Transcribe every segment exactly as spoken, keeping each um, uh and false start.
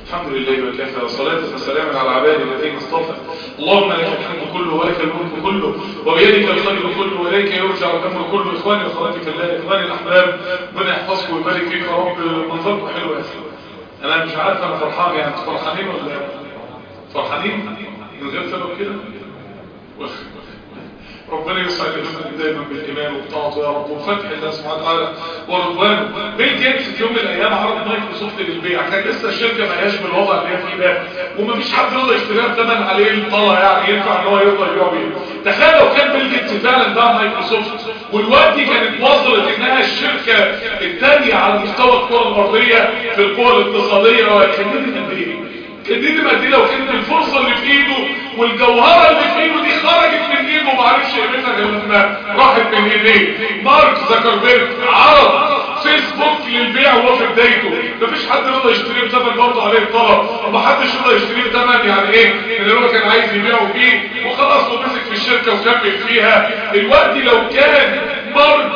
الحمد لله وكفى، وصلاة وسلاما على عباده الذين اصطفى. اللهم لك الحمد كله ولك الملك كله وبيدك الخير كله واليك يرجع الامر كله. اخواني واخواتي في الله، اخواني الاحباب، ربنا يحفظكم ويبارك فيكم يا رب. منظركم حلو يا اخي، انا مش عارف انا فرحان يعني. انتوا فرحانين ولا فرحانين من غير سبب كده؟ ربنا يسعد قلوبكم دايما بالايمان وبطاعته يا رب، وفتح الله سبحانه وتعالى ورضوانه. بيل جيتس في يوم من الايام عرض مايكروسوفت للبيع، كان لسه الشركه ما هياش بالوضع اللي هي فيه ده، ومفيش حد يقدر يشتريها بثمن عليه الطلع يعني ينفع ان هو يقدر يبيع بيه. تخيل لو كان بيل جيتس فعلا باع مايكروسوفت، والوقت كانت وصلت انها الشركه الثانيه على مستوى الكره الارضيه في القوى الاقتصاديه، وكان دي قد ايه؟ كان دي قد ايه لو كانت الفرصه اللي في ايده والجوهره اللي في ايده دي خرجت من ايده وما عرفش قيمتها غير لما راحت من ايديه. مارك زكربيرج عرض فيسبوك للبيع وهو في بدايته، مفيش حد يقدر يشتريه بثمن برضه عليه الطلب، ومحدش يقدر يشتريه بثمن يعني ايه اللي هو كان عايز يبيعه بيه، وخلاص ومسك في الشركه وكمل فيها. الوقت لو كان مارك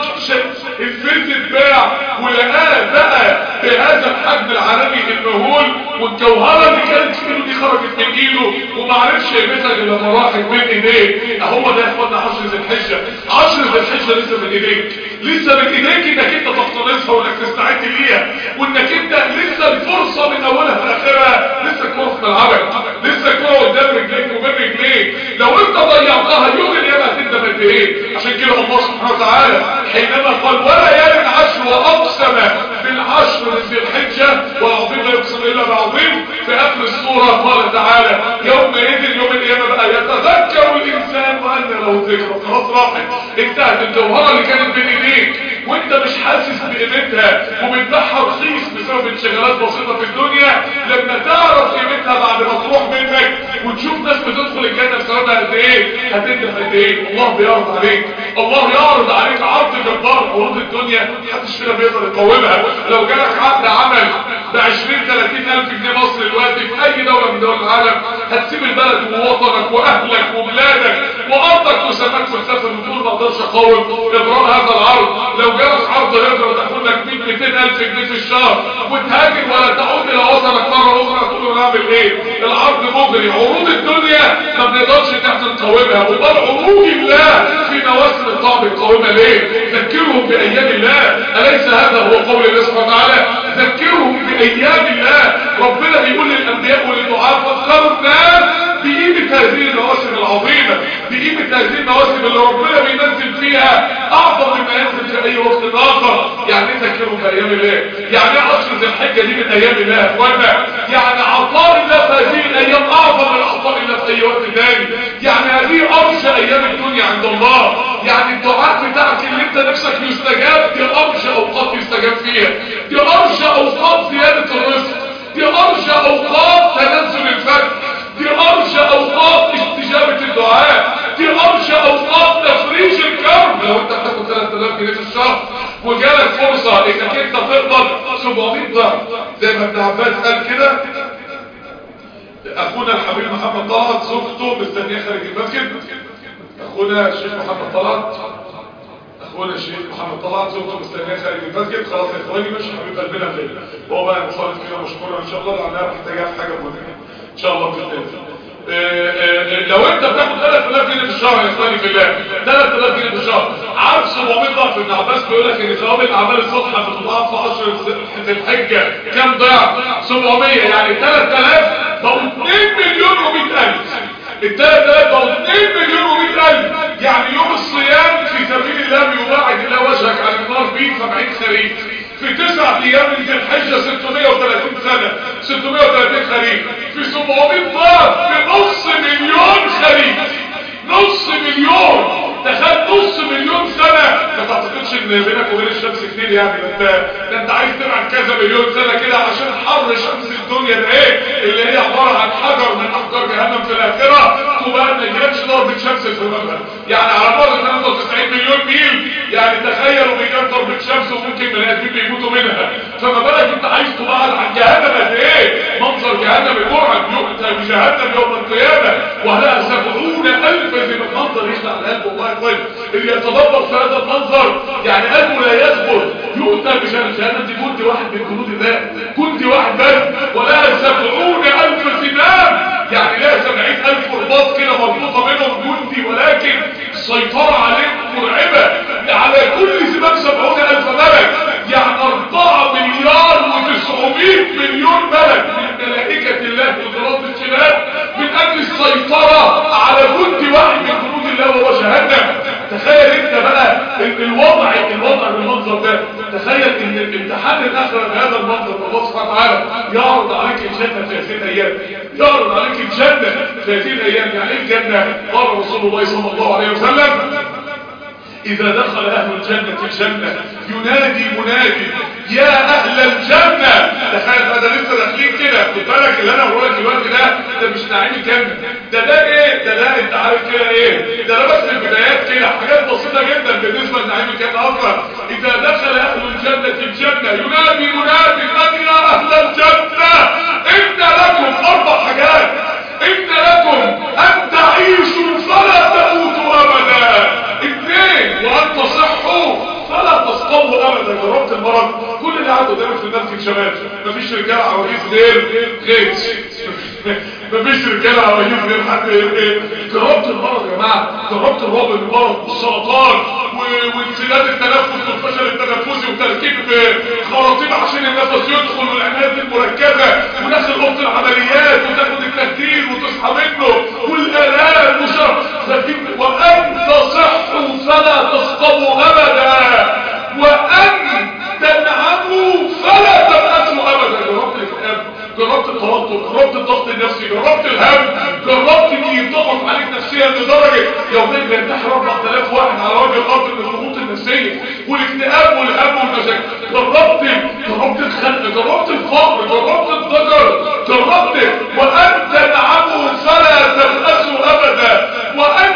الفيز اتباع ولقاه بقى بهذا الحجم العالمي المهول، والجوهره اللي كانت في ايده دي خرجت من ايده وما عرفش قيمتها غير لما راحت من ايديه. اهو ده يا اخوانا عشر ذي الحجه. عشر ذي الحجه لسه من ايديك، لسه من ايديك انك انت تقتنصها وانك تستعد ليها، وانك انت لسه الفرصه من اولها لاخرها، لسه الكوره في ملعبك، لسه الكوره قدام رجليك وبين رجليك. لو انت ضيعتها يوم القيامه هتندم قد ايه. عشان كده الله سبحانه وتعالى حينما قال ولا يلد عشر واقسم بالعشر من ذي الحجه والعظيم لا يقسم الا بعظيم، في اخر السوره قال تعالى يومئذ يوم القيامه بقى يتذكر الانسان وان له الذكرى. خلاص راحت، انتهت الجوهره اللي كانت بين ايديك وانت مش حاسس بقيمتها وبتبيعها رخيص بسبب انشغالات بسيطه في الدنيا. لما تعرف قيمتها بعد ما تروح منك وتشوف ناس بتدخل الجنه بسببها قد ايه هتندم قد ايه. الله بيعرض عليك، الله يعرض عليك عرض جبار. عروض الدنيا محدش فينا بيقدر يقاومها. لو جالك عقد عمل ب عشرين ثلاثين الف جنيه مصري دلوقتي في اي دوله من دول العالم هتسيب البلد ووطنك واهلك وبلادك وارضك وسماك وتسافر وتقول ما اقدرش اقاوم اجراء هذا العرض. لو جالك عرض هجره تاخد لك مية ميتين الف جنيه في الشهر وتهاجر ولا تعود الى وطنك مره اخرى، تقول له نعمل ايه؟ العرض مغري. عروض الدنيا ما بنقدرش ان احنا نقاومها، وبل عروض الله في مواسم الطاعه بنقاومها ليه؟ ذكرهم بايام الله، اليس هذا هو قول الله سبحانه وتعالى؟ ذكرهم بايام الله. ربنا بيقول للانبياء وللدعاة فكروا الناس بقيمه هذه المواسم العظيمه، بقيمه هذه المواسم اللي ربنا بينزل فيها اعظم مما ينزل في اي وقت اخر. يعني ايه ذكرهم بايام الله؟ يعني عشر ذي الحجه دي من ايام الله يا اخوانا، يعني عطاء الله في هذه الايام اعظم من عطاء الله في اي وقت ثاني. يعني هذه ارجى ايام الدنيا عند الله. يعني الدعاء بتاعك اللي انت نفسك يستجاب دي ارجى اوقات يستجاب فيها، دي ارجى اوقات زياده الرزق، دي ارجى اوقات تنزل الفتح، دي ارجى اوقات استجابه الدعاء، دي ارجى اوقات تفريج الكرب. لو انت بتاخد ثلاثة آلاف جنيه في الشهر وجالك فرصه انك انت تقبض سبعمية ضعف زي ما ابن عباس قال كده. اخونا الحبيب محمد طلعت زوجته مستنيه خارج المسجد. اخونا الشيخ محمد طلعت اخونا الشيخ محمد طلعت زوجته مستنيه خارج المسجد. خلاص يا اخواني مش حبيب قلبنا خير، وهو بقى مصارف كده مشكورا ان شاء الله لانها محتاجه في حاجه مهمه ان شاء الله باذن الله. لو انت بتاخد ثلاثة آلاف جنيه في الشهر يا اخواني في الله، ثلاثة آلاف جنيه في الشهر، عارف سبعمية ضعف. ابن عباس بيقول لك ان ثواب الاعمال الصالحه بتضاعف في عشر ذي الحجه كام ضعف؟ سبعمية. يعني ثلاثة آلاف بقوا اتنين مليون ومئة الف. ال ثلاثة آلاف بقوا اتنين مليون ومئة الف. يعني يوم الصيام في سبيل الله بيباعد الله وجهك عن النار بيه سبعين خريف. في تسعة ايام من ذي الحجه ستمائة وثلاثين سنه، ستمائة وثلاثين خريف. في سبعمائة ضعف في نص مليون خريف، نص مليون. تخيل نص مليون سنه. ما تعتقدش ان بينك وبين الشمس كتير يعني، انت ده انت عايز تبعد كذا مليون سنه كده عشان حر شمس الدنيا ده ايه اللي هي عباره عن حجر من احجار جهنم في الاخره تبقى ما يجيلكش ضربه شمس في وجهك. يعني على بعد ثلاثة وتسعين مليون ميل. يعني تخيلوا بيجي ضربه شمس وممكن بني ادمين بيموتوا منها، فما بالك انت عايز تبعد عن جهنم قد ايه؟ منظر جهنم المرعب يؤتى بجهنم يوم القيامه وهلها سبعون الف زي ما المنظر يخلع القلب. والله طيب اللي يتدبر في هذا المنظر يعني قلبه لا يثبت. يؤتى بجهنم، جهنم دي جندي واحد من جنود الله، جندي واحد بس، ولها سبعون السيطرة عليهم مرعبة، على كل زمام سبعون ألف ملك، يعني أربعة مليار وتسعمائة مليون ملك من ملائكة الله الغراض الشباب من أجل السيطرة على جند واحد من جنود الله وهو جهنم. تخيل انت بقى الوضع الوضع بالمنظر ده، تخيل ان الامتحان الاخره بهذا المنظر، الله سبحانه وتعالى يعرض عليك الجنه في هذه الايام، يعرض عليك الجنه في هذه الايام. يعني ايه الجنه؟ قال رسول الله صلى الله عليه وسلم: إذا دخل أهل الجنة الجنة ينادي منادي يا أهل الجنة. تخيل بقى، ده لسه داخلين كده، خد بالك اللي أنا بقول لك دلوقتي ده ده مش نعيم الجنة، ده ده إيه؟ ده ده أنت عارف كده إيه؟ ده ده بس البدايات كده، حاجات بسيطة جدا بالنسبة لنعيم الجنة أصلا. إذا دخل أهل الجنة الجنة ينادي منادي من يا أهل الجنة إن لكم أربع حاجات، إن لكم أن تعيشوا فلا تموتوا أبدا، اثنين وأن تصحوا فلا تسقطوا أبدا. جربت المرض؟ كل اللي قاعد قدامك في المسجد شباب، مفيش رجاله عواجيز غير غير مفيش رجاله عواجيز غير حد ايه. جربت المرض يا جماعه، جربت الرعب من المرض والسرطان وانسداد التنفس والفشل التنفسي وتركيب خراطيم عشان النفس يدخل والعنايات المركزه وداخل اوضه العمليات وتاخد التخدير وتصحى منه والالام وشر. وان تصحوا فلا تسقطوا ابدا وان تنعموا فلا تبأسوا ابدا. جربت الاكتئاب، جربت التوتر، جربت الضغط النفسي، جربت الهم، جربت ان يضغط عليك نفسيا لدرجه يوميا بينتحر أربعة آلاف واحد على وجه الارض من الضغوط النفسيه والاكتئاب والهم والمشاكل. جربت جربت الخنق، جربت الفقر، جربت الضجر، جربت وان تنعموا فلا تبأسوا ابدا وان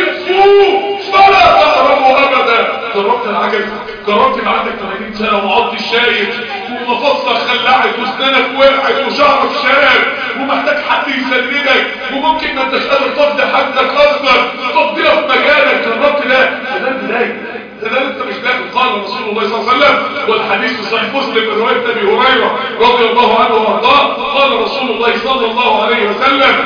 تشفوا فلا تهربوا ابدا. جربت العجز، جربت ما عندك ثمانين سنه ومعض شايف ومفاصلك خلعت واسنانك وقعت وشعرك شاب ومحتاج حد يسندك وممكن ما انتش قادر تفضي حدك اصلا تفضيها في مجالك. جربت ده ده البدايه، ده ده انت مش داخل. قال رسول الله صلى الله عليه وسلم والحديث في صحيح مسلم من روايه ابي هريره رضي الله عنه وارضاه، قال رسول الله صلى الله عليه وسلم: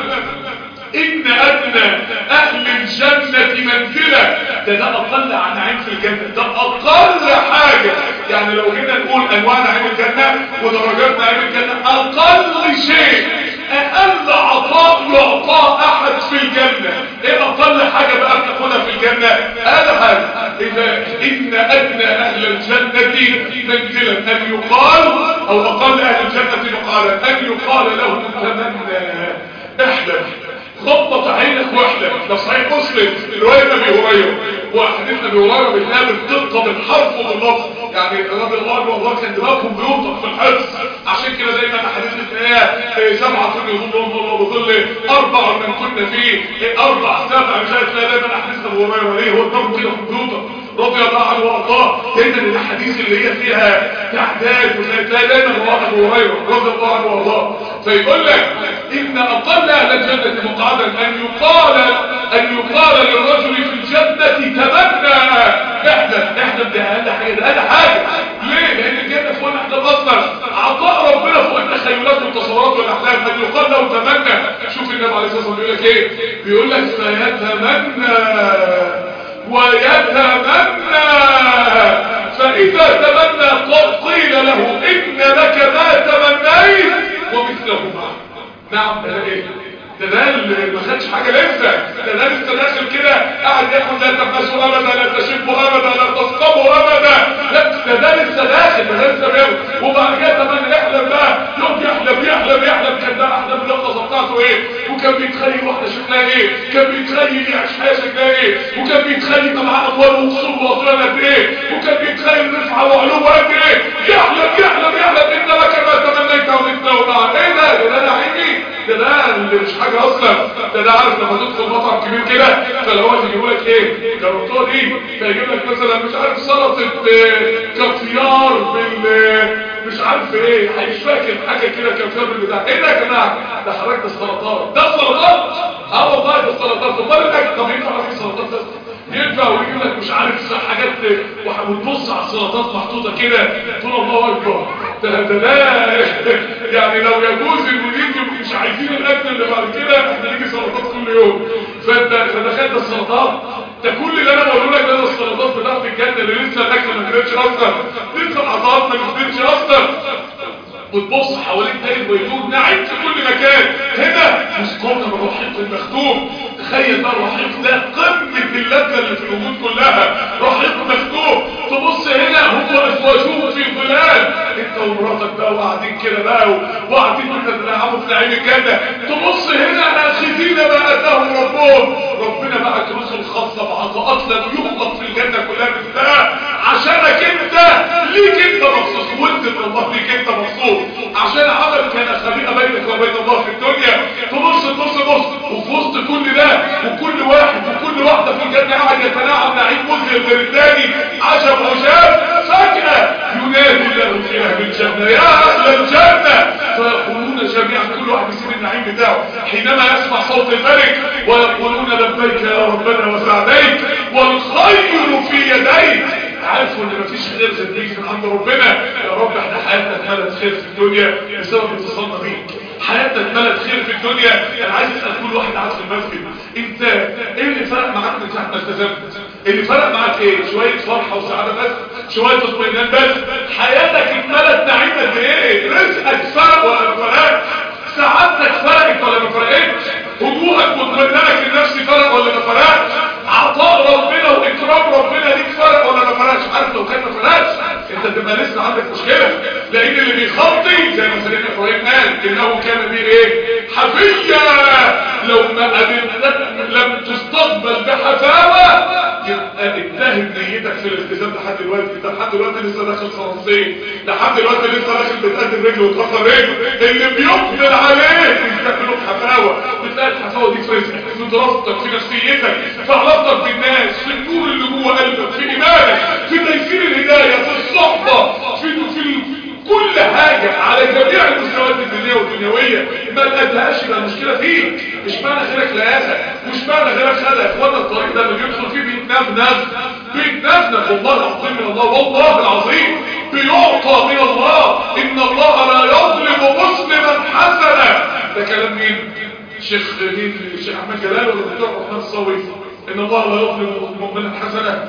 إن أدنى أهل الجنة منزلة. ده ده أقل عن نعيم في الجنة، ده أقل حاجة. يعني لو جينا نقول أنواع نعيم الجنة ودرجات نعيم الجنة، أقل شيء، أقل عطاء يعطى أحد في الجنة. إيه أقل حاجة بقى بتاخدها في الجنة؟ أقل حاجة إذا إن أدنى أهل الجنة منزلة أن يقال، أو أقل أهل الجنة مقالا أن يقال لهم تمنى احلم، غطت عينك واحلم. ده صحيح مسلم روايه ابي هريره، وحديث ابي هريره بيتقال بدقه بالحرف وباللفظ. يعني رضي الله عنه والله كان دماغهم بينطق في الحفظ، عشان كده دايما احاديث بتلاقيها سبعه يظلهم الله بظل اربع من كنا فيه، اربع سبع مش عارف. تلاقي دايما احاديث ابو هريره ليه هو دماغه كده كمبيوتر رضي الله عنه وارضاه. دايما الاحاديث اللي هي فيها تعداد وتلاقي دايما رواه ابو هريره رضي الله عنه وارضاه. فيقول لك ان اقل اهل الجنه مقعدا ان يقال ان يقال للرجل في الجنه تمنى احلم. احلم ده اقل حاجه، ده اقل حاجه. ليه؟ لان الجنه فوق الاحلام اصلا، عطاء ربنا فوق التخيلات والتصورات والاحلام. ان يقال له تمنى. شوف النبي عليه الصلاه والسلام بيقول لك ايه؟ بيقول لك فيتمنى ويتمنى، فإذا تمنى قيل له إن لك ما تمنيت ومثله معه. نعم ده ايه؟ ده ده اللي ما خدش حاجة لسه، ده ده لسه داخل كده قاعد ياخد لا تبسوا أبدا، لا تشبوا أبدا، لا تسقموا أبدا. لا ده ده لسه داخل، ده ده لسه بياخد. وبعد كده تمنى يحلم بقى، يوم يحلم يحلم يحلم. كان ده أحلام اللقطة بتاعته ايه؟ وكان بيتخيل واحدة شكلها ايه؟ كان بيتخيل يعيش حياة شكلها ايه؟ وكان بيتخيل يبقى معاه أموال وقصور وأطيان قد ايه؟ وكان بيتخيل رفعة وعلوم قد ايه؟ يحلم يحلم يحلم إن لك ما تمنيت ومثله معه. ايه ده؟ ده ده نعيمي، ده ده اللي مش حاجة أصلا. ده ده عارف لما تدخل مطعم كبير كده فلو هو يجيبوا لك ايه؟ جربتوها دي؟ فيجيب لك مثلا مش عارف سلطة كافيار بال مش عارف ايه، مش فاكر حاجه كده كافيار بالبتاع. ايه ده يا جماعه؟ ده حضرتك ده السلطات، ده السلطات. اه والله ده السلطات. امال الاكل طب ينفع في سلطات ده؟ ينفع ويجيب لك مش عارف حاجات وتبص على السلطات محطوطه كده تقول الله اكبر. ده ده ده يعني لو يجوز انه نيجي مش عايزين الاكل اللي بعد كده احنا نيجي سلطات كل يوم. فانت فدخلت السلطات، ده كل كملتش اصلا، لسه العضلات ما كملتش اصلا. وتبص حواليك داير بيدور نعيم في كل مكان. هنا مسقطة من رحيق المختوم. تخيل بقى الرحيق ده قمة اللذة اللي في الوجود كلها، رحيق مختوم. تبص هنا هم ازواجهم في ظلال، انت ومراتك بقى وقاعدين كده بقى وقاعدين تتنعموا في نعيم الجنة. تبص هنا اخذين ما اتاهم ربهم، ربنا بقى رسل خاصة بعطاءات لم يخلق في الجنة كلها مثلها عشانك انت، ليك انت مخصوص، وانت من الله ليك انت مخصوص، عشان عمل كان خبيئة بينك وبين الله في الدنيا. تبص تبص تبص وفي وسط كل ده وكل واحد وكل واحدة في الجنة قاعد يتناعم نعيم مذهل غير الثاني، عجب عجاب. فجأة ينادي الله في اهل الجنة يا اهل الجنة، فيقولون جميعا كل واحد يسيب النعيم بتاعه حينما يسمع صوت الملك ويقولون لبيك يا ربنا وسعديك والخير في يديك. عارفوا ان مفيش خير غير من عند ربنا. يا رب احنا حياتنا اتملت خير في الدنيا بسبب اتصالنا بيك، حياتنا اتملت خير في الدنيا. انا عايز اسال كل واحد قاعد في المسجد، انت ايه اللي فرق معاك من ساعه ما التزمت؟ اللي فرق معاك ايه؟ شويه فرحه وسعاده بس؟ شويه اطمئنان بس؟ حياتك اتملت نعيم قد ايه؟ رزقك فرق ولا ما فرقش؟ سعادتك فرقت ولا ما فرقتش؟ هدوءك واطمئنانك النفسي فرق ولا ما فرقش؟ عطاء ربنا واكرام ربنا ليك فرق ولا ما فرقش؟ عارف لو كان ما فرقش انت تبقى لسه عندك مشكله، لان اللي بيخطي زي ما سيدنا ابراهيم قال انه كان بيه ايه؟ حفيا. لو ما قابلتك لم تستقبل بحفاوه يبقى اتهم نيتك في الالتزام لحد دلوقتي. انت لحد دلوقتي لسه داخل فرنسي، لحد دلوقتي لسه داخل بتقدم رجل وتكسر رجل. اللي بيقبل عليه بتاكله بحفاوه، بتلاقي الحفاوه دي في رزقك، في دراستك، في نفسيتك، في علاقتك بالناس، في النور اللي جوه قلبك، في ايمانك، في تيسير الهدايه، في الصحبه، في في كل حاجه على جميع المستويات الدينيه والدنيويه. ما لقيتهاش يبقى المشكله فيك، مش معنى غيرك لقاها، مش معنى غيرك خدها. يا اخوانا الطريق ده اللي بيدخل فيه بيتنفنف بيتنفنف والله العظيم من الله، والله العظيم بيعطى من الله. ان الله لا يظلم مسلما حسنا. ده كلام مين؟ شيخ مين؟ الشيخ احمد جلال ولا الدكتور عثمان الصاوي؟ ان الله لا يظلم مؤمنا حسنا.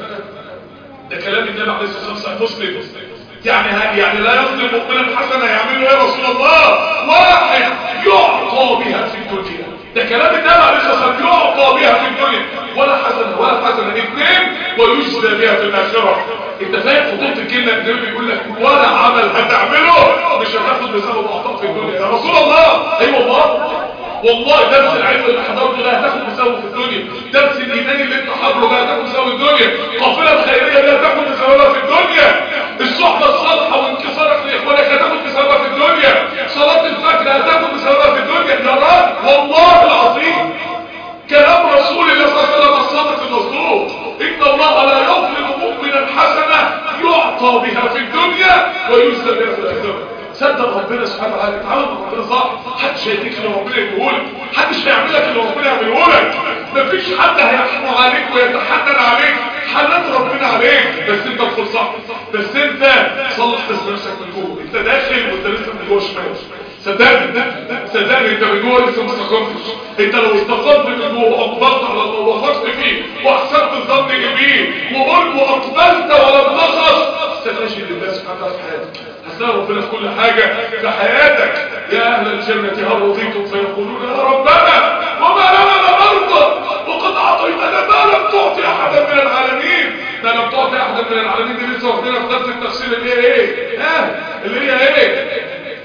ده كلام النبي عليه الصلاه والسلام مسلم. يعني يعني لا يظلم مؤمنا حسنا يعمله يا رسول الله؟ واحد يعطى بها في الدنيا، ده كلام النبي عليه الصلاه والسلام، يعطى بها في الدنيا ولا حسنه ولا حسنه. اثنين ويجزى بها في الاخره. انت فاهم خطوط الكلمه؟ النبي بيقول لك ولا عمل هتعمله مش هتاخد بسبب اعطاء في الدنيا يا رسول الله. اي أيوة والله، والله درس العلم اللي حضرته ده هتاخد بسببه في الدنيا، درس الايمان اللي انت حاضره ده هتاخد بسببه في الدنيا، القافله الخيريه دي هتاخد بسببها في الدنيا، الصحبه الصالحه وانكسارك لاخوانك هتاخد بسببها في الدنيا، صلاه الفجر هتاخد بسببها في الدنيا. يا رب والله العظيم كلام رسول الله صلى الله عليه وسلم الصادق المصدوق. ان الله لا يظلم مؤمنا حسنه يعطى بها في الدنيا ويجزى بها في الاخره. صدق ربنا سبحانه وتعالى، اتعامل مع ربنا صح. محدش هيديك اللي ربنا يديهولك، محدش هيعمل لك اللي ربنا يعملهولك، مفيش حد هيحكم عليك ويتحنن عليك، حنان ربنا عليك. بس انت ادخل صح، بس انت صلح بس نفسك من جوه. انت داخل وانت لسه من جوه شمال، صدقني صدقني انت من جوه لسه ما استقمتش. انت لو استقمت من جوه واقبلت على الله ووثقت فيه واحسنت الظن بيه وقلت واقبلت ولم تخف، ستجد الله سبحانه وتعالى في حياتك، هتلاقي ربنا في كل حاجه في حياتك. يا اهل الجنه هل رضيتم؟ فيقولون يا ربنا وما لنا لا نرضى وقد اعطيتنا ما لم تعطي احدا من العالمين. ما لم تعطي احدا من العالمين دي لسه واخدينها في درس التفسير اللي هي ايه؟ ها اللي هي ايه؟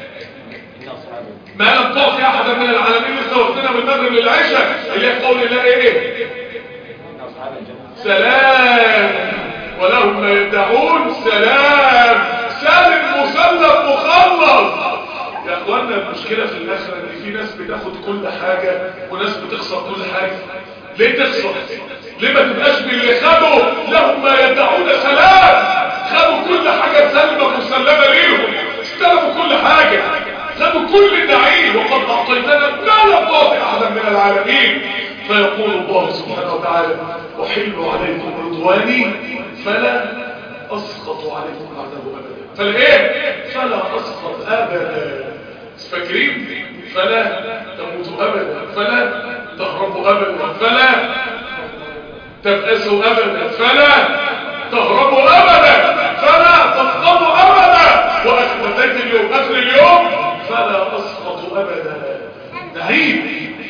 ما لم تعطي احدا من العالمين لسه واخدينها من المغرب للعشاء اللي هي قول الله ايه؟ سلام ولهم ما يدعون سلام سالم مسلم مخلص. يا اخوانا المشكله في الاخره ان في ناس بتاخد كل حاجه وناس بتخسر كل حاجه. ليه تخسر؟ ليه ما تبقاش باللي خدوا لهم ما يدعون سلام؟ خدوا كل حاجه سلمه مسلمه ليهم، استلموا كل حاجه، خدوا كل النعيم وقد اعطيتنا ما لم تعطي احدا من العالمين. فيقول الله سبحانه وتعالى احل عليكم رضواني فلا اسخط عليكم بعده ابدا. فلا ايه؟ فلا اسخط ابدا. فاكرين؟ فلا تموتوا ابدا، فلا تهربوا ابدا، فلا تبأسوا ابدا، فلا تهربوا ابدا، فلا نعيم،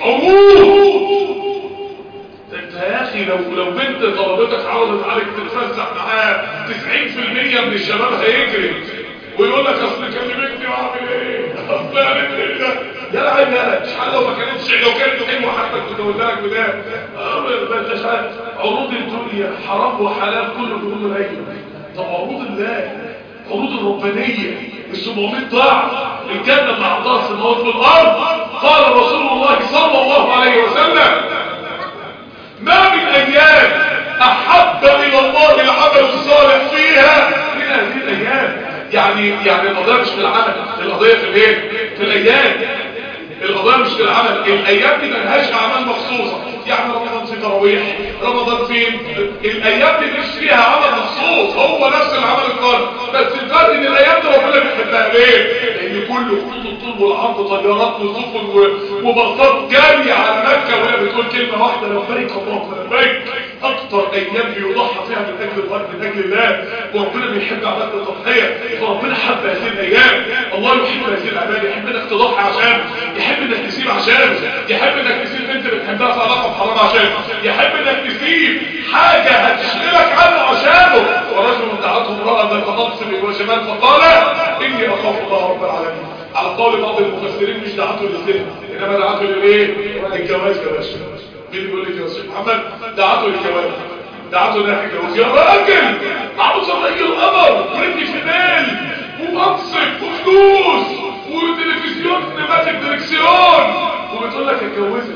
عروض. انت يا اخي لو لو بنت طلبتك عرضت عليك تتفسح معاها تسعين في المية من الشباب هيجري ويقول لك اصل كلمتني واعمل ايه؟ اصل قالت لي ده يا لعيب يا اشحال لو ما كانتش لو كانت حلوه حتى كنت اقول لك بده. ما انتش عارف عروض الدنيا حرام وحلال كله بيقول ايوه. طب عروض الله، عروض الربانيه السبعمية ضعف الجنه مع الله السماوات والارض. قال رسول الله صلى الله عليه وسلم ما من ايام احب الى الله العمل الصالح فيها من هذه الايام. يعني يعني القضيه مش في العمل، القضيه في الايه؟ في الايام. القضيه مش في العمل، الايام دي ملهاش اعمال مخصوصه. يعني رمضان في تراويح، رمضان فين، الايام دي مش فيها عمل مخصوص، هو نفس العمل الصالح، بس الفرق ان الايام دي ربنا بيحبها ليه؟ لان كل خطوط الطول والعرض طيارات وسفن وباصات جاريه على مكه وهي بتقول كلمه واحده لبيك اللهم لبيك. اكتر ايام بيضحى فيها من اجل الله من اجل الله، وربنا بيحب عباده التضحيه، فربنا حب هذه الايام. الله يحب هذه العباده، يحب انك تضحي عشانه، يحب انك تسيب عشانه، يحب انك تسيب بنت بتحبها في علاقه بحرام عشانه، يحب انك تسيب حاجه هتشغلك عنه عشانه. ورجل دعته امراه ذات منصب وجمال فقال اني اخاف الله رب العالمين. على قول بعض المفسرين مش دعته للزنا انما دعته للايه؟ للجواز يا باشا. مين بيقول لك يا استاذ محمد؟ دعته للجواز، دعته انها تتجوز. يا راجل عاوز الراجل القمر ورجلي في مال ومنصب وفلوس وتلفزيون نماذج دركسيون وبتقول لك اتجوزك.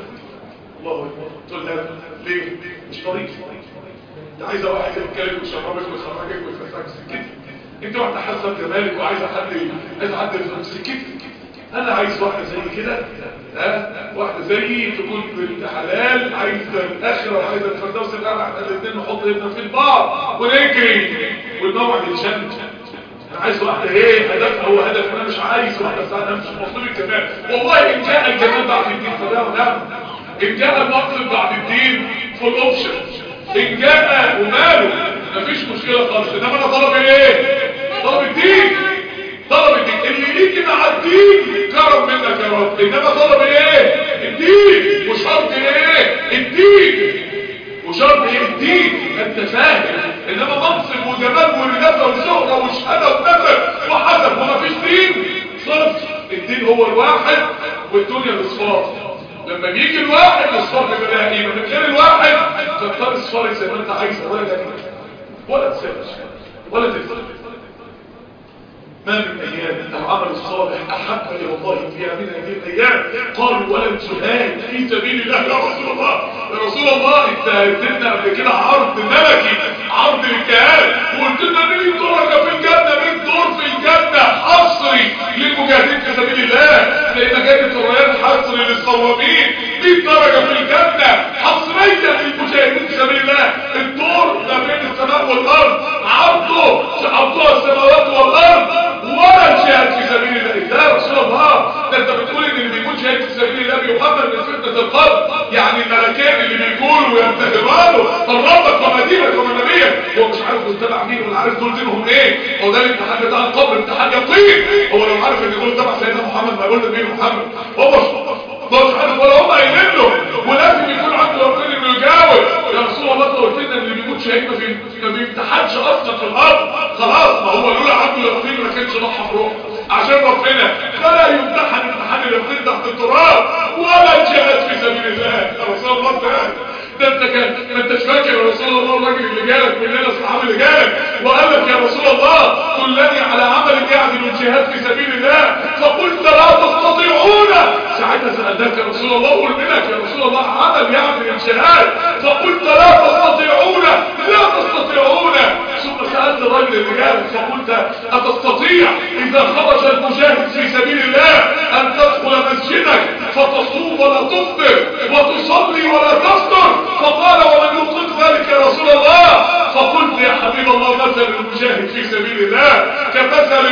الله اكبر. تقول لها ليه؟ مش طريق. انت عايزه واحد يتكلم ويشربك ويخرجك ويفسحك سكتك. انت واحده حاسه بجمالك وعايزه حد عايزه حد يفهم سكتك. انا عايز واحده زي كده، ها واحده زيي تكون بنت حلال، عايزه الاخره وعايزه الفردوس الاعلى. احنا الاثنين نحط ايدنا في البعض ونجري والموعد الجنه. انا عايز واحده ايه هدفها هو هدف، انا مش عايز واحده بتاع نفسي مطلوب الجمال. والله ان جاء الجمال بعد الدين فده ونعم، ان جاء المطلب بعد الدين فول اوبشن، ان جاء وماله مفيش مشكله خالص. انما انا طلب ايه؟ طلب الدين، طلب الدين اللي يجي مع الدين كرم منك يا رب. انما طلب ايه؟ الدين. وشرط ايه؟ الدين. وشرط ايه؟ الدين. انت فاهم؟ انما منصب وجمال ورياضه وشهره وشهاده ونسب وحسب ومفيش دين صرف. الدين هو الواحد والدنيا الاصفار. لما بيجي الواحد الاصفار بيبقى لها قيمه، من غير الواحد تختار اصفارك زي ما انت عايز ولا تجري ولا تسافر ولا تسافر. ما من ايام العمل الصالح احب الى الله فيها من هذه الايام. قالوا ولا الجهاد في سبيل الله يا رسول الله. يا رسول الله انت اديتنا قبل كده عرض ملكي، عرض الجهاد، وقلت لنا مية درجه في الجنه، مية دور في الجنه حصري للمجاهدين في سبيل الله. لان جنه الرياض حصري للصوامين، مية درجه في الجنه حصريه للمجاهدين في سبيل الله. الدور ما بين السماء والارض عرضه عرضها السماوات والارض ولا الجهاد في سبيل الله. يا رسول الله ده انت بتقول ان اللي بيكون جهاد في سبيل الله بيحمل من فتنه القبر. يعني الملكين اللي بيقولوا ينتهرانه فربك ومدينك ومنبيك هو مش عارف دول تبع مين ولا عارف دول دينهم ايه. هو ده الامتحان بتاع القبر، امتحان يقين. هو لو عارف ان دول تبع سيدنا محمد ما يقول له مين محمد. هو مش عارف ولا هم قايلين له، ولازم يكون عنده يقين انه يجاوب. يا رسول الله انت قلت لنا اللي بيموت شهيد ما بيمتحنش اصلا في الارض. خلاص ما هو لولا عنده يقين ما كانش ضحى بروحه عشان ربنا. فلا يمتحن امتحان اليقين تحت التراب ولا الجهاد في سبيل الله. يا رسول الله ده انت كان ما انتش فاكر يا رسول الله الراجل اللي جالك مننا الصحابي اللي جالك وقال لك يا رسول الله دلني على عمل يعدل الجهاد في سبيل الله فقلت لا تستطيعون. ساعتها سألناك يا رسول الله قلت لك يا رسول الله عمل يعدل الجهاد فقلت لا تستطيعون لا تستطيعون. ثم سألت الراجل اللي جالك فقلت أتستطيع إذا خرج المجاهد في سبيل الله أن تدخل مسجدك فتصوم ولا تفطر وتصلي ولا تفطر؟ فقال ومن يطلق ذلك يا رسول الله؟ فقلت يا حبيب الله مثل المجاهد في سبيل الله كمثل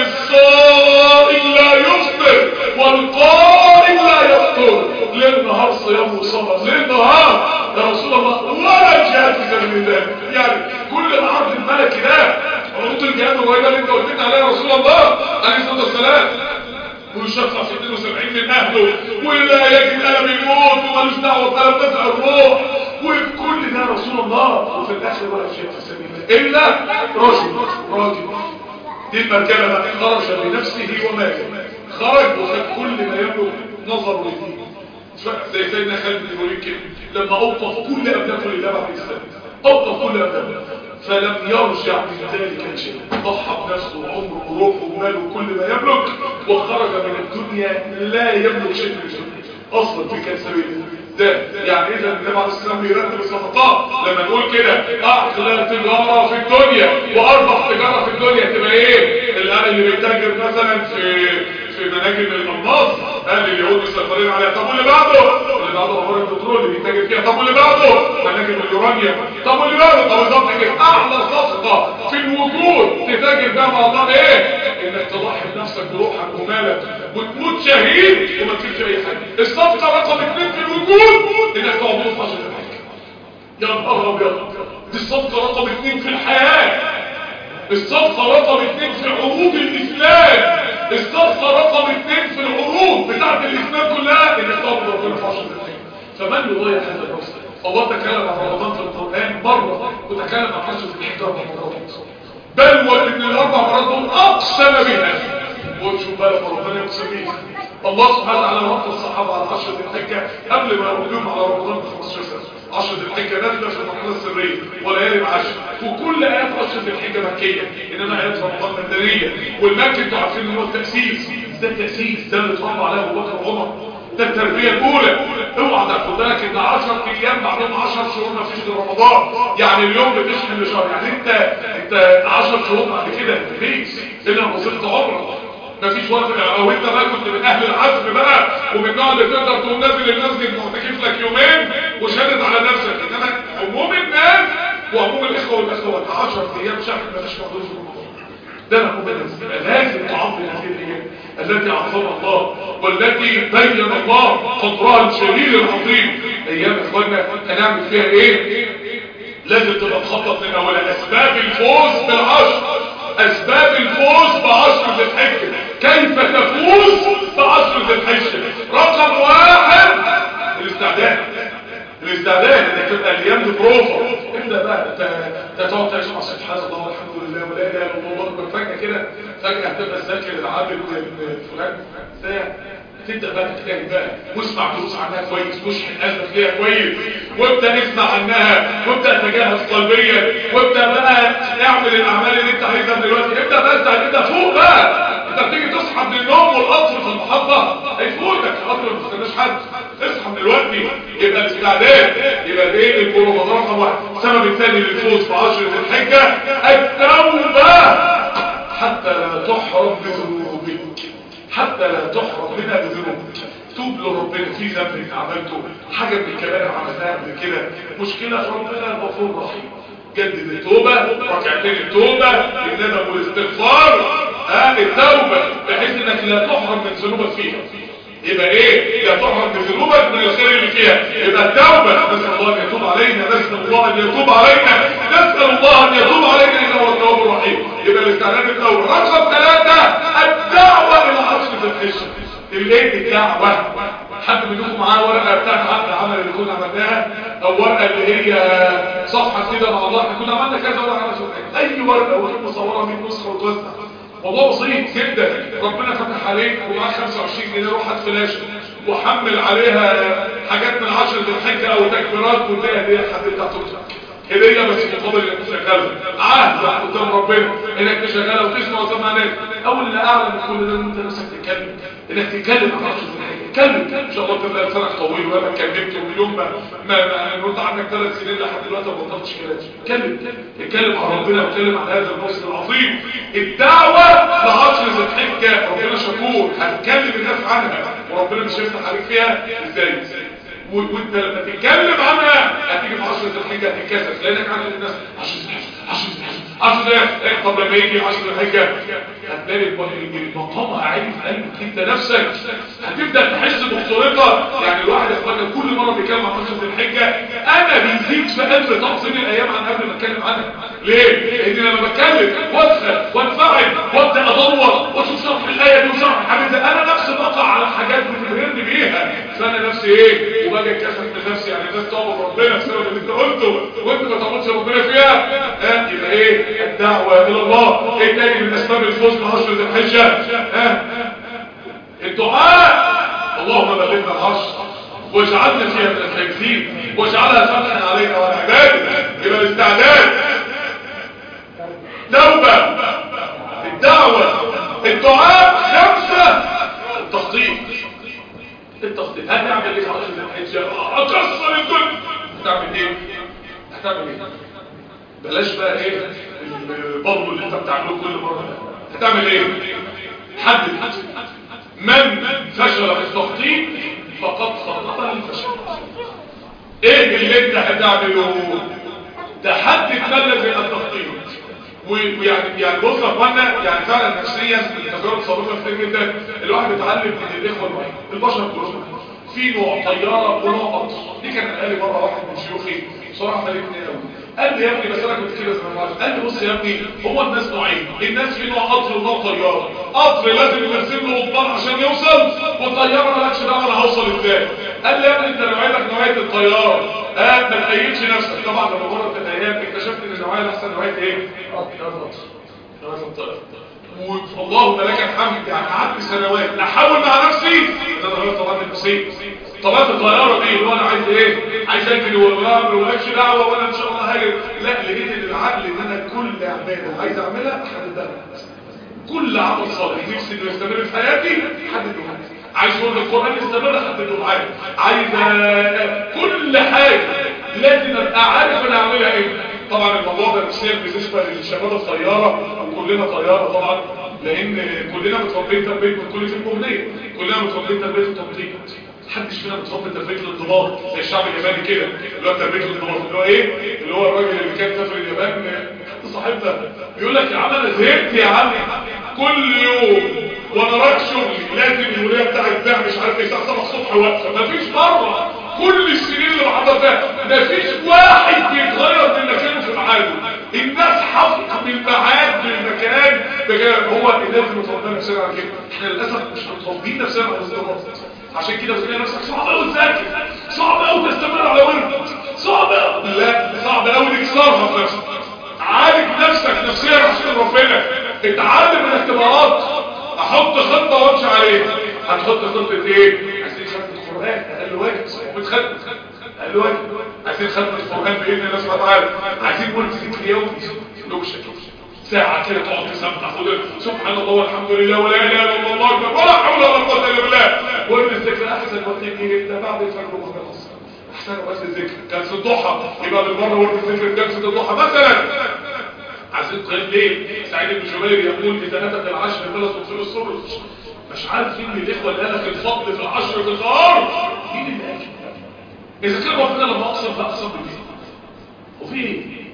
الصائم لا يفطر والقائم لا يفطر. ليل نهار صيام وصلاة ليل نهار يا رسول الله ولا الجهاد في سبيل الله. يعني كل العرض الملكي ده عروض الجهاد الرهيبه اللي انت قلت لنا عليها يا رسول الله عليه الصلاه والسلام ويشفع في اثنين وسبعين من اهله، ولا يجد الم الموت ومالوش دعوه بألم نزع الروح، وكل ده رسول الله، وفي الاخر ولا شيء في سبيل الله الا رجل راجل. دي المركبه بقى، خرج بنفسه وماله، خرج وخد كل ما يملك، نظر لدينه زي سيدنا خالد بن الوليد كده لما اوقف كل ابنائه لله بعد الاسلام، اوقف كل ابنائه فلم يرجع من ذلك شيء، ضحى بنفسه وعمره وروحه وماله وكل ما يملك، وخرج من الدنيا لا يملك شيء من الدنيا اصلا في كان سبيل ده. يعني اذا النبي عليه الصلاه والسلام بيرتب الصفقات، لما نقول كده اغلى تجاره في الدنيا واربح تجاره في الدنيا تبقى ايه؟ الان اللي بيتاجر مثلا في في مناجم القناص، قال اليهود مسيطرين عليها. طب واللي بعده؟ اللي بعده امور البترول اللي بيتاجر فيها. طب واللي بعده؟ مناجم اليورانيوم. طب واللي بعده؟ طب بالظبط كده اعلى صفقه في الوجود تتاجر بها مع الله ايه؟ انك تضحي بنفسك بروحك ومالك وتموت شهيد وما تفيدش اي حاجه. الصفقه رقم اثنين في الوجود انك تعبد في عشر الحج. يا نهار ابيض، دي الصفقه رقم اثنين في الحياه، الصفقه رقم اثنين في عروض الاسلام، الصفقه رقم اثنين في العروض بتاعت الاسلام كلها انك تعبد ربنا في عشر الحج. فمن يضيع هذا الوقت؟ الله تكلم عن رمضان في القران مره، وتكلم عن عشر الحج اربع مرات، بل وان الاربع مرات دول اقسم بها. وشوف بقى ربنا يقسم بيها. الله سبحانه وتعالى ربط الصحابه على عشر ذي الحجه قبل ما يقولهم على رمضان ب خمستاشر سنه. عشر ذي الحجه نازله في المرحله السريه وليالي العشر، وكل ايات عشر ذي الحجه مكيه، انما ايات رمضان مدنيه. والمكي انتوا عارفين ان هو التاسيس، ده التاسيس ده اللي اتربى عليه ابو بكر وعمر، ده التربيه الاولى. اوعى تاخد بالك ان عشر ايام بعدهم عشر شهور ما فيش غير رمضان، يعني اليوم بتشحن لشهر، يعني انت انت عشر شهور بعد كده مفيش الا وصلت عمرك، مفيش وقت. او انت بقى كنت من اهل العزم بقى ومن النوع اللي تقدر تقوم نازل المسجد معتكف لك يومين وشادد على نفسك، انما عموم الناس وعموم الاخوه والاخوات عشر ايام شهر مفيش موضوع في رمضان. ده عموم الناس لازم تعظم هذه الايام التي عظمها الله والتي بين الله قدرها الجليل العظيم. ايام اخواننا هنعمل فيها ايه؟ لازم تبقى مخطط من اولها. اسباب الفوز بالعشر، اسباب الفوز بعشر ذي الحجه، كيف تفوز بعشر ذي الحجه؟ رقم واحد الاستعداد، الاستعداد انك تبقى الايام دي بروفا. ابدا بقى انت تقعد تعيش مع سبحان الله والحمد لله ولا اله الا الله، فجاه كده فجاه هتبقى الذاكر العابد فلان ساعه، تبدا بقى تجتهد بقى واسمع دروس عنها كويس، واشحن قلبك ليها كويس، وابدا اسمع عنها، وابدا تجهز قلبيا، وابدا بقى اعمل الاعمال اللي انت عايزها دلوقتي. ابدا بقى انت فوق بقى، انت بتيجي تصحى من النوم والقطر في المحطه هيفوتك، القطر ما بيستناش حد، اصحى من دلوقتي. يبقى الاستعداد، يبقى ايه البروفات رقم واحد. السبب الثاني للفوز بعشر ذي الحجه التوبه، حتى لا تحرم بذنوبك، حتى لا تحرم منها بذنوبك. توب لربنا في ذنب عملته، حاجه من الكبائر عملناها قبل كده، مشكله ربنا غفور رحيم. جدد التوبه، ركعتين التوبه، الندم والاستغفار، ها التوبه، بحيث انك لا تحرم من ذنوبك فيها. يبقى ايه؟ لا تحرم من ذنوبك من الخير اللي فيها. يبقى التوبه، نسال الله ان يتوب علينا، نسال الله ان يتوب علينا، نسال الله ان يتوب علينا انه هو التواب الرحيم. يبقى الاستعداد الاول. رقم ثلاثه الدعوه الى عشر ذي الحجه. الايه؟ الدعوه. حد منكم معاه ورقه بتاعت عقد العمل اللي كنا عملناها، او ورقه اللي هي صفحه كده مع الله؟ احنا كنا عملنا كذا ورقه على شغل، اي ورقه وتكون مصوره من نسخه وتوزع، موضوع بسيط جدا. ربنا فتح عليك ومعاك خمسة وعشرين جنيه، روح هات فلاشه وحمل عليها حاجات من عشر ذي الحجه او تكبيرات واديها هديه لحد بتاع توكسك، هديه بس مقابل انك تشغلها، عهد قدام ربنا انك تشغلها وتسمع وتسمع ناس. اول اللي اعلى من كل ده ان انت نفسك تتكلم، انك تتكلم عن عشر ذي الحجه. اتكلم ان شاء الله تبقى لسانك طويل وانا اتكلمت من يوم ما ما انت عندك ثلاث سنين لحد دلوقتي ما بطلتش كلام. اتكلم، اتكلم عن ربنا واتكلم عن هذا الموسم العظيم. الدعوه لعشر ذي الحجه ربنا شكور، هتكلم الناس عنها وربنا مش هيفتح عليك فيها ازاي؟ وانت لما تتكلم عنها هتيجي في عشر ذي الحجه هتتكسف، لانك عارف الناس عشر ذي الحجه عشر ذي الحجه عشر ذي الحجه. طب لما يجي عشر ذي الحجه هتلاقي المقام عالي في قلبك انت نفسك، هتبدا تحس بخطورتها. يعني الواحد يا اخوانا كل مره بيتكلم عن عشر ذي الحجه انا بيزيد في قلبي تعظيم الايام عن قبل ما اتكلم عنها. ليه؟ لان لما بتكلم وادخل وانفعل وابدا ادور واشوف شرح الايه دي وشرح الحديث ده، انا نفسي فانا نفسي ايه وباجي اتكسف من نفسي. يعني الناس تعبد ربنا بسبب اللي انت قلته وانت ما تعبدش ربنا فيها. ها يبقى ايه الدعوه الى الله. ايه تاني من اسباب الفوز بعشر ذي الحجه؟ ها الدعاء. اللهم بلغنا العشر واجعلنا فيها من الفائزين واجعلها فتحا علينا وعلى عبادك. يبقى الاستعداد، توبه، الدعوه، الدعاء. خمسه التخطيط. التخطيط هتعمل ايه في عشر ذي الحجه؟ اكسر الدنيا. هتعمل ايه؟ هتعمل ايه؟ بلاش بقى ايه برضه اللي انت بتعمله كل مره. هتعمل ايه؟ حدد. من فشل في التخطيط فقد خطط للفشل. ايه اللي انت هتعمله؟ تحدد ما الذي التخطيط. ويعني يعني بص يا اخوانا، يعني فعلا نفسيا التجارب السابقه كتير جدا الواحد بيتعلم من الاخوه الواحد البشر كلهم. في نوع طياره ونوع قطر. دي كان قال لي مره واحد من شيوخي بصراحه ملكني قوي. قال لي يا ابني، بس انا كنت كده زمان. قال لي بص يا ابني، هو الناس نوعين. الناس في نوع قطر ونوع طياره. قطر لازم يرسم له قضبان عشان يوصل، والطياره مالكش دعوه انا هوصل ازاي. قال لي يا ابني انت نوعيتك نوعيه الطياره. اه ما تقيدش نفسك. طبعا لما مرت الايام اكتشفت ان النوعيه الاحسن نوعيه ايه؟ قطر. واللهم لك الحمد. يعني قعدت سنوات احاول مع نفسي ان انا غيرت طبعا نفسي. طبعا الطياره دي اللي هو انا عايز ايه؟ عايز اجري وامر ومالكش دعوه وانا ان شاء الله هاجر. لا، لقيت ان العقل ان انا كل عباده عايز اعملها احددها. كل عمل صالح نفسي انه يستمر في حياتي حدده معايا. عايز اقول القران يستمر حدده معايا. عايز كل حاجه لازم ابقى عارف انا اعملها ايه. طبعا الموضوع ده نفسيا بالنسبه للشباب الطياره، وكلنا طياره طبعا، لان كلنا متربيين تربيه من كل الكليه. كلنا متربيين تربيه التنطيط. محدش فينا متربي تربيه الانضباط زي الشعب الياباني كده، اللي هو تربيه الانضباط. اللي هو ايه؟ اللي هو الراجل اللي كان سافر اليابان، حد صاحبنا بيقول لك يا عم انا زهقت يا عم، كل يوم وانا رايح شغلي لازم الولايه بتاعت بيع مش عارف ايه الساعه سبعة الصبح واقفه. مفيش مره كل السنين اللي بحضر فيها مفيش واحد بيتغير من مكانه في ميعاده. الناس حافظه بالميعاد بالمكان بجد. هو لازم نتربى نفسنا على كده. احنا للاسف مش متربيين نفسنا على الانضباط. عشان كده بتلاقي نفسك صعب قوي تذاكر، صعب قوي تستمر على ورد، صعب قوي. لا، صعب قوي تكسرها في نفسك. عالج نفسك نفسيا عشان ربنا. اتعلم الاختبارات. احط خطه وامشي عليها. هتحط خطه ايه؟ عايزين ختم القران اقل واجب وبتختم اقل واجب. عايزين ختم القران باذن الله سبحانه وتعالى. عايزين ورد ذكر يومي لوكشه ساعه كده تقعد تسبح سبحان الله والحمد لله ولا اله الا الله اكبر ولا حول ولا قوه الا بالله. ورد الذكر احسن وقت يجي ده بعد الفجر وخلاص. احسن وقت الذكر جلسه الضحى. يبقى بالمره ورد الذكر جلسه الضحى مثلا. عايزين قيام ليل. سعيد بن جبير يقول اذا اتت العشر فلا تبصر السرج. مش عارف مين من الاخوه اللي قال لك الفضل في العشر في النهار. مين اللي قال كده؟ اذا كان ربنا لما اقسم فاقسم بالله وفي ايه؟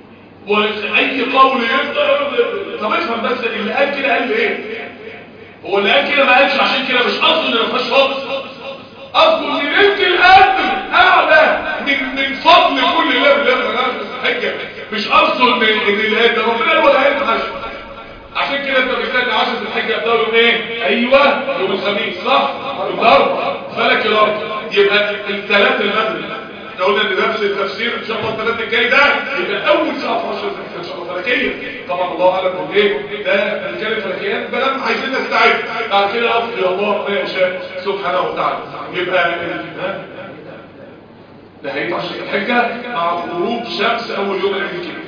واي قول يبقى. طب افهم بس اللي قال كده قال ايه؟ هو اللي قال كده ما قالش عشان كده مش قصده ان ما فيهاش فضل. قصده ان انت القدر اعلى من من فضل كل الله بالله ما حجه. مش قصده ان ان اللي ده ربنا هو اللي هيعمل حاجه. عشان كده انت بتستنى عشرة الحجه يبداوا يوم ايه؟ ايوه يوم الخميس صح؟ الارض فلك الارض. يبقى الثلاث المغرب. احنا قلنا ان نفس التفسير ان شاء الله الثلاث الجاي ده يبقى اول ساعه في عشرة ان شاء الله فلكيه. طبعا الله اعلم من ايه ده بنتكلم فلكيات بلام عايزين نستعد. بعد كده افضل الله ما يشاء سبحانه وتعالى. يبقى نهايه عشرة الحجه مع غروب شمس اول يوم العيد الكبير.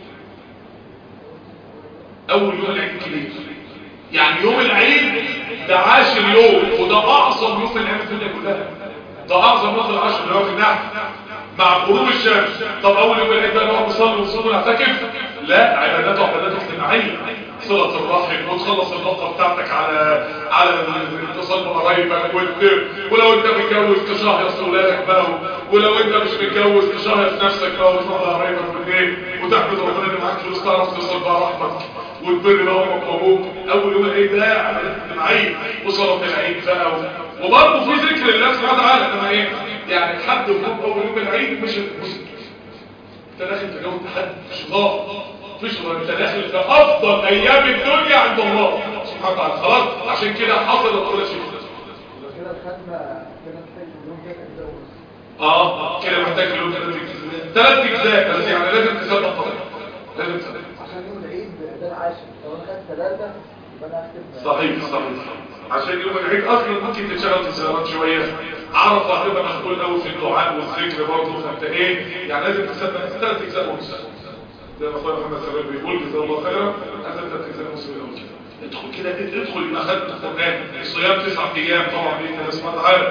اول يوم العيد الكبير يعني يوم العيد ده عاشر يوم، وده اعظم يوم في الايام الدنيا كلها. ده اعظم يوم في العشر اللي هو في النحل مع غروب الشمس. طب اول يوم العيد بقى نقعد نصلي ونصوم ونعتكف؟ لا، عبادات وعبادات اجتماعيه. صله الرحم وتخلص النقطه بتاعتك على على الاتصال بقرايبك، ولو انت متجوز تشهيص اولادك بقى، ولو انت مش متجوز تشهيص نفسك بقى وتروح لقرايبك بالليل وتحمد ربنا ان معاك فلوس تعرف تصل بقى رحمك وتبر امك وابوك. اول يوم العيد ده عبادات اجتماعيه وصلاه العيد بقى، وبرضه في ذكر الله سبحانه وتعالى. انما ايه يعني حد يخرج اول يوم العيد مش انت داخل تجاوب حد مش ضاع مفيش غير انت داخل في افضل ايام الدنيا عند الله سبحانه وتعالى. خلاص عشان كده حصل كل شيء. كده الختمه اه كده محتاج له ثلاث اجزاء ثلاث اجزاء بس، يعني لازم تثبت طبعا، لازم تثبت عشان يوم العيد ده العاشر، لو انا خدت ثلاثه يبقى انا هكتب. صحيح صحيح. عشان يوم العيد اصلا ممكن تشتغل في السيارات شويه، عرفه هتبقى مشغول قوي في الدعاء والذكر برضه، فانت ايه يعني لازم تثبت ثلاث اجزاء ونص زي ما اخويا محمد سلام بيقول جزاه الله خيرا، لازم ثلاث اجزاء ونص الاول كده. ادخل كده ادخل يبقى خدت القران. الصيام تسعة ايام طبعا باذن الله سبحانه وتعالى،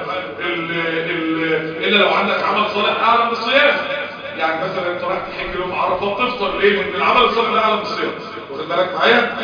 الا لو عندك عمل صالح اعلى من الصيام. يعني مثلا انت رايح تحج يوم عرفه بتفطر ليه؟ لان العمل الصالح ده اعلى من الصيام. واخد بالك معايا؟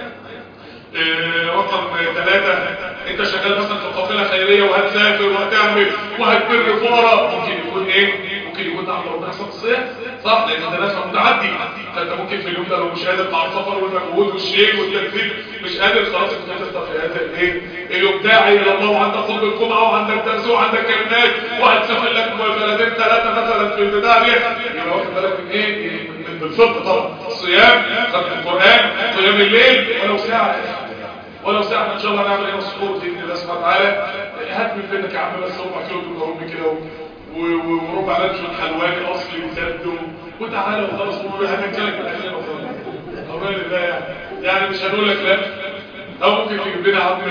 اه رقم ثلاثة، انت شغال مثلا في قافله خيريه وهتسافر وهتعمل وهتبر فقراء، ممكن يكون ايه؟ ممكن يكون تعمل ربنا حسب الصيام، صح؟ لان ده نفع متعدي. فانت ممكن في اليوم ده لو مش قادر مع السفر والمجهود والشيء والتكذيب مش قادر، خلاص انت هتفطر في هذا الايه؟ اليوم داعي الى الله، وعندك خطبه الجمعه وعندك درس وعندك كلمات وهتسافر لك بلدين ثلاثه مثلا في البتاع دي، يبقى واخد بالك من ايه؟ من بالفطر طبعا. الصيام خدت القران، قيام الليل ولو ساعه ولو ساعه ان شاء الله نعمل ايه مسحور باذن الله سبحانه وتعالى. هات من فينك يا عم بس ربع كيلو بالمعروف كده وربع لانشون حلواني اصلي وزبده وتعالى وخلاص هنتكلم بالاخير وخلاص. امان الله يعني يعني مش هنقول لك لا. او ممكن تجيب لنا عم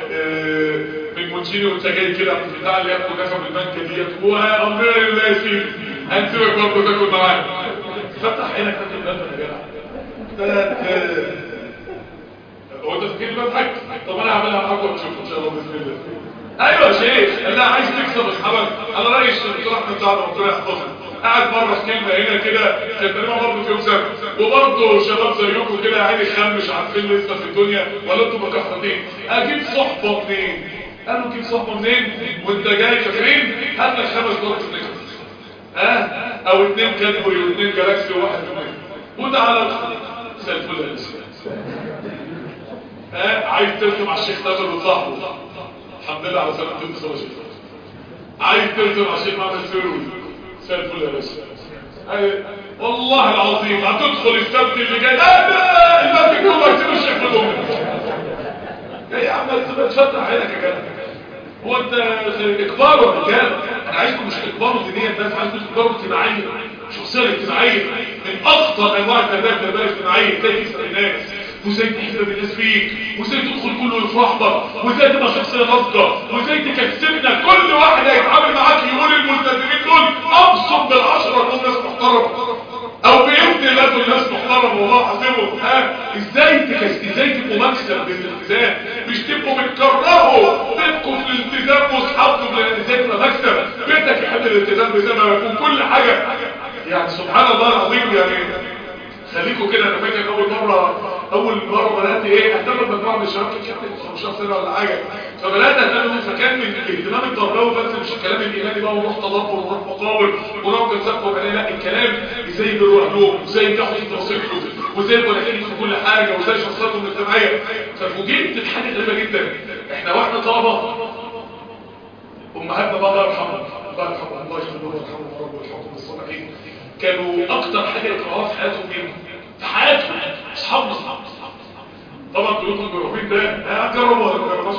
من مونشيني وانت جاي كده من بتاع اللي هي كنافه بالمانجا ديت وامان الله يا سيدي هنسيبك برضه تاكل معانا. فتح عينك تاكل بلبن يا جدع. هو انت فاكر بضحك؟ طب انا هعملها معاك وتشوف ان شاء الله باذن الله. ايوه يا شيخ، لا عايز تكسب اصحابك. انا رايي الدكتور احمد سعد ربنا يحفظه قاعد بره في كلمه هنا كده، كان تقريبا برضه في يوم سبت، وبرضه شباب زيكم كده عيني خام مش عارفين لسه في الدنيا ولا انتم مكحرتين. اجيب صحبه منين؟ قالوا جيب صحبه منين؟ وانت جاي فاكرين؟ هات لك خمس دورات سنيكرز ها أه؟ او اثنين كادبوري واثنين جالاكسي وواحد كمان وتعالى زي الفل يا اسطى. ها عايز ترسم على الشيخ تامر وصاحبه، الحمد لله على سلامة الدكتور شيخ. عايز ترسم على الشيخ محمد سيروي، زي الفل يا باشا. والله العظيم هتدخل السبت اللي جاي اه لا المسجد كله هيسيب الشيخ بالامه. ايه يا عم تفتح عينك يا جدع. هو انت اكبار ولا رجاله؟ انا عايزكم مش اكبار دينيا بس، عايزكم اكبار اجتماعيا، شخصيه اجتماعيه من اخطر انواع التربيه التربيه الاجتماعيه. ازاي تكسب الناس وازاي تحسب الناس فيك وازاي تدخل كله يفرح بك وازاي تبقى شخصيه ناضجه وازاي تكسبنا كل واحد هيتعامل معاك يقول الملتزمين دول ابصم بالعشره دول ناس محترمه او باذن الله دول ناس محترمه والله حاسبهم. ها ازاي تكسب، ازاي تبقوا مكسب بالالتزام، مش تبقوا بتكرهوا بيتكم في الالتزام واصحابكم ازاي تبقى مكسب. بيتك يحب الالتزام زي ما يكون كل حاجه. يعني سبحان الله العظيم. يعني خليكوا كده. انا فاكر اول مره اول مره بدات ايه اهتم بمجموعه من الشباب في خمستاشر سنه ولا حاجه، فبدات اهتم. فكان من الاهتمام التربوي بس مش الكلام الايماني بقى ونروح تدبر ونروح مقابر ونروح نسقف وبعدين لا، الكلام ازاي يبروا اهلهم وازاي ينجحوا في دراستهم وازاي يبقوا ناجحين في كل حاجه وازاي شخصياتهم الاجتماعيه. ففوجئت بحاجه غريبه جدا. احنا واحنا طلبه امهاتنا بقى الله يرحمهم الله يرحمهم الله يرحمهم ويرحمهم يا رب ويرحمهم بالصالحين، كانوا اكتر حاجه يكرهوها في حياتهم ايه؟ في حياتهم اصحابنا. طبعا بيوتهم الجروبين ده ها جربوا ولا ما جربوش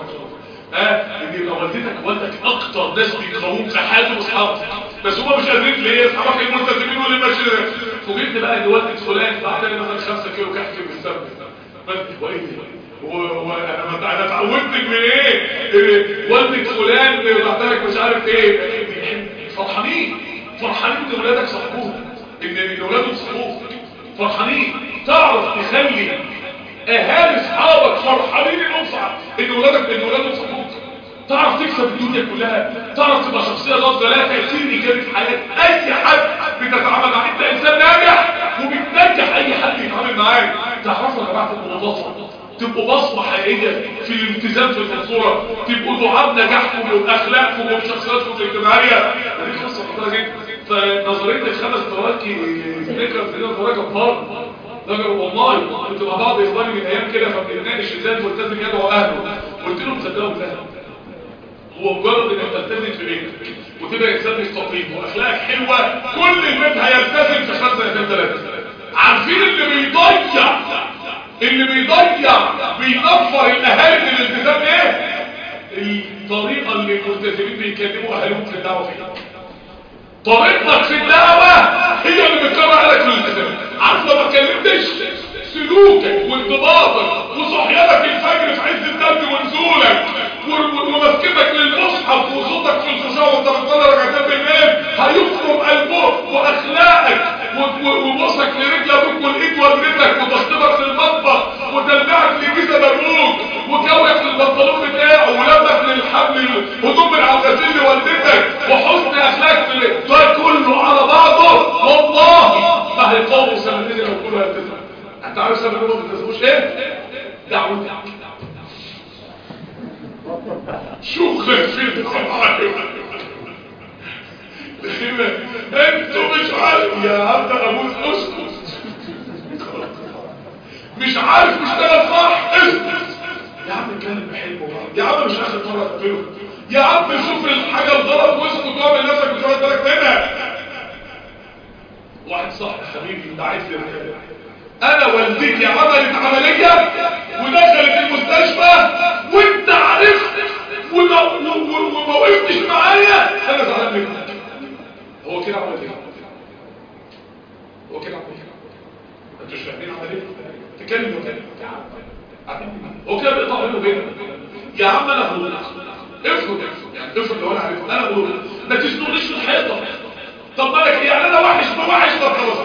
ها ان يبقى والدتك والدك اكتر ناس بيكرهوهم في حياتهم اصحابك، بس هم مش قادرين ليه اصحابك الملتزمين واللي ماشي. فوجئت بقى ان والده فلان بعت لي مثلا خمسة كيلو كحك بالسبت. بس هو ايه وانا انا اتعودت من ايه, إيه؟ والده فلان بعت لك مش عارف ايه. فرحانين فرحانين ان ولادك صاحبوك، ان ولادك صاحبوك فرحانين. تعرف تخلي اهالي اصحابك فرحانين انهم صعب ان ولادك ان ولادهم صاحبوك. تعرف تكسب الدنيا كلها. تعرف تبقى شخصيه ناضجه لها تاثير ايجابي في حياه اي حد بتتعامل معاه. انت انسان ناجح وبتنجح اي حد يتعامل معاك. تعرفوا يا جماعه تبقوا مضافه، تبقوا بصمه حقيقيه في الالتزام في المنصوره، تبقوا دعاة نجاحكم وباخلاقكم وبشخصياتكم الاجتماعيه. دي قصه خطيره جدا. فنظريه الخمس دواكي ذكر في نظريه جبار. نجر والله كنت مع بعض اخواني من ايام كده فبنتناقش ازاي الملتزم يدعو اهله. قلت لهم صدقوا بالله هو مجرد انك تلتزم في بيتك وتبقى انسان مستقيم واخلاقك حلوه كل البيت هيلتزم في خمسه سنتين ثلاثه. عارفين اللي بيضيع اللي بيضيع بينفر الاهالي من الالتزام ايه؟ الطريقه اللي الملتزمين بيكلموا اهاليهم في الدعوه فيها. طريقتك في الدعوه هي اللي بتكرر عليك الالتزام. عارف لو ما اتكلمتش سلوكك وانضباطك وصحيانك الفجر في عز الثلج ونزولك ومسكتك للمصحف وصوتك في الخشوع وانت بتصلي ركعتين بالليل هيفرم قلبك واخلاقك وبوسك لرجل ابوك والايد والدتك وتشطيبك للمطبخ وتلميعك لجيزه ابوك وكويك للبنطلون بتاعه ولمك للحمل هدوم من على الغسيل لوالدتك وحسن اخلاقك ده كله على بعضه والله ما هيقاوموا سنتين لو كله هيلتزم. انت عارف سبب انهم ما بيلتزموش ايه؟ دعوتك. شغلك في الدعوه انتوا مش عارف يا عم ابوس اسكت مش عارف تشتغل صح اسكت يا عم اتكلم بحلمه يا عم مش اخر مره تقبله يا عم شوف الحاجه الغلط واسكت واعمل نفسك مش واخد بالك منها. واحد صاحبي حبيبي دعيت لي انا والدتي عملت عمليه ودخلت المستشفى وانت عرفت وما وما وقفتش معايا انا زعلان منك. هو كده عمل ايه؟ هو كده عمل ايه؟ انتوا مش فاهمين عمل ايه؟ تكلموا تاني هو كده بيقطع بينه وبينك. يا عم انا بقول افرض يعني افرض لو انا عارف انا بقول ما تسنونيش في الحيطه. طب بالك ايه يعني انا وحش ما وحش طب خلاص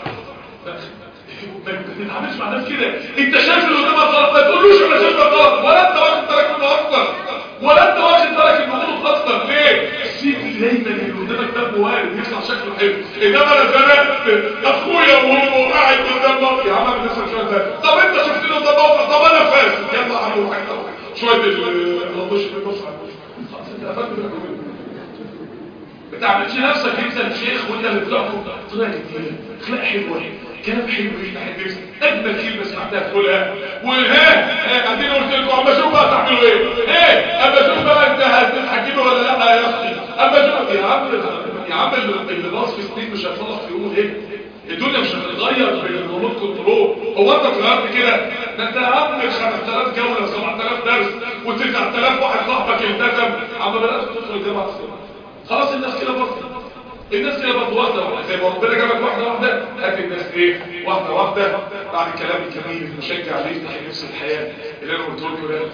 ما تتعاملش مع الناس كده. انت شايف اللي قدامك غلط ما تقولوش انا شايفك غلط ولا انت واخد بالك منه اكتر ولا انت واخد بالك انه غلط اكتر. ليه؟ سيب دايما اللي قدامك ده موارد يطلع شكله حلو. انما انا زنقت اخويا وهو قاعد قدام بعض يا عم انا لسه شويه ده. طب انت شفت له ده موقف طب انا فاسد يلا اعمل حاجه شويه الغطوش في النص خلاص انت قفلت ما تعملش نفسك انت الشيخ وانت اللي بتحكم. طلع كتير اخلاق حلوه كلام حلو يفتح النفس اجمل كلمه سمعتها تقولها وها اديني قلت لكم اما اشوف بقى تعملوا ايه ايه اما اشوف بقى انت هتتحكموا ولا لا يا اختي اما اشوف يا عم يا عم اللي باص في سنين مش هيخلص في يوم ايه الدنيا مش هتتغير بالريموت كنترول. هو انت في الارض كده ده انت يا عم خمس آلاف جوله وسبعة آلاف درس وتسعة آلاف واحد صاحبك التزم عم بدات تدخل الجامعه خلاص الناس كده برضه الناس كده برضه واحده واحده زي ما ربنا جابك واحده واحده هات الناس ايه واحده واحده بعد الكلام الجميل المشجع اللي يفتح نفس الحياه اللي انا قلت لكم ده.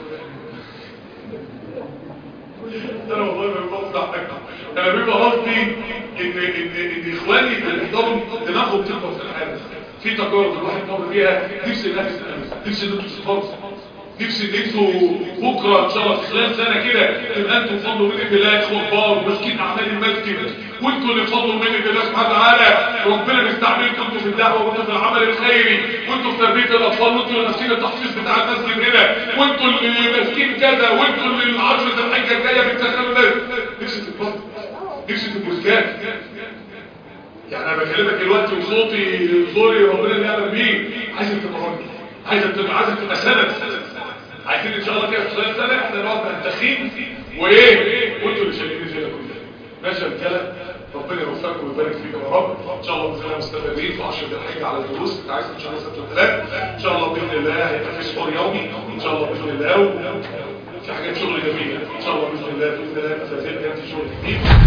انا والله ما بفضح انا بيبقى قصدي ان ان ان اخواني اللي بيحضروا دماغهم تكبر في الحياه في تجارب الواحد مر فيها نفسي الناس نفسي ان انتوا تتفرجوا نفسي ان انتوا بكره ان شاء الله في خلال سنه كده تبقى انتوا بفضل مني بالله اخوه كبار وماسكين اعمال المسجد وانتوا اللي بفضل مني بالله سبحانه وتعالى ربنا بيستعملكم انتوا في الدعوه وانتوا في العمل الخيري وانتوا في تربيه الاطفال وانتوا اللي ماسكين التحفيظ بتاع المسجد هنا وانتوا اللي ماسكين كذا وانتوا اللي العشر الحجه الجايه بتدخلوا الناس. نفسي تتبسط نفسي تبقوا زكاه يعني انا بكلمك دلوقتي وصوتي زوري ربنا اللي يعلم بيه عايزك تبقى راجل عايزك تبقى عايزك تبقى سند عايزين ان شاء الله كده في خلال سنه احنا نقعد ننتخين وايه وانتوا اللي شايلين الجيله كلها ماشي الكلام. ربنا يوفقكم ويبارك فيكم يا رب. ان شاء الله باذن الله مستمرين في عشرة الحج على الدروس انت عايز ان شاء الله سبت وثلاث ان شاء الله باذن الله هيبقى في سحور يومي ان شاء الله باذن الله في حاجات شغل جميله ان شاء الله باذن الله باذن الله في هذه الايام في شغل كتير.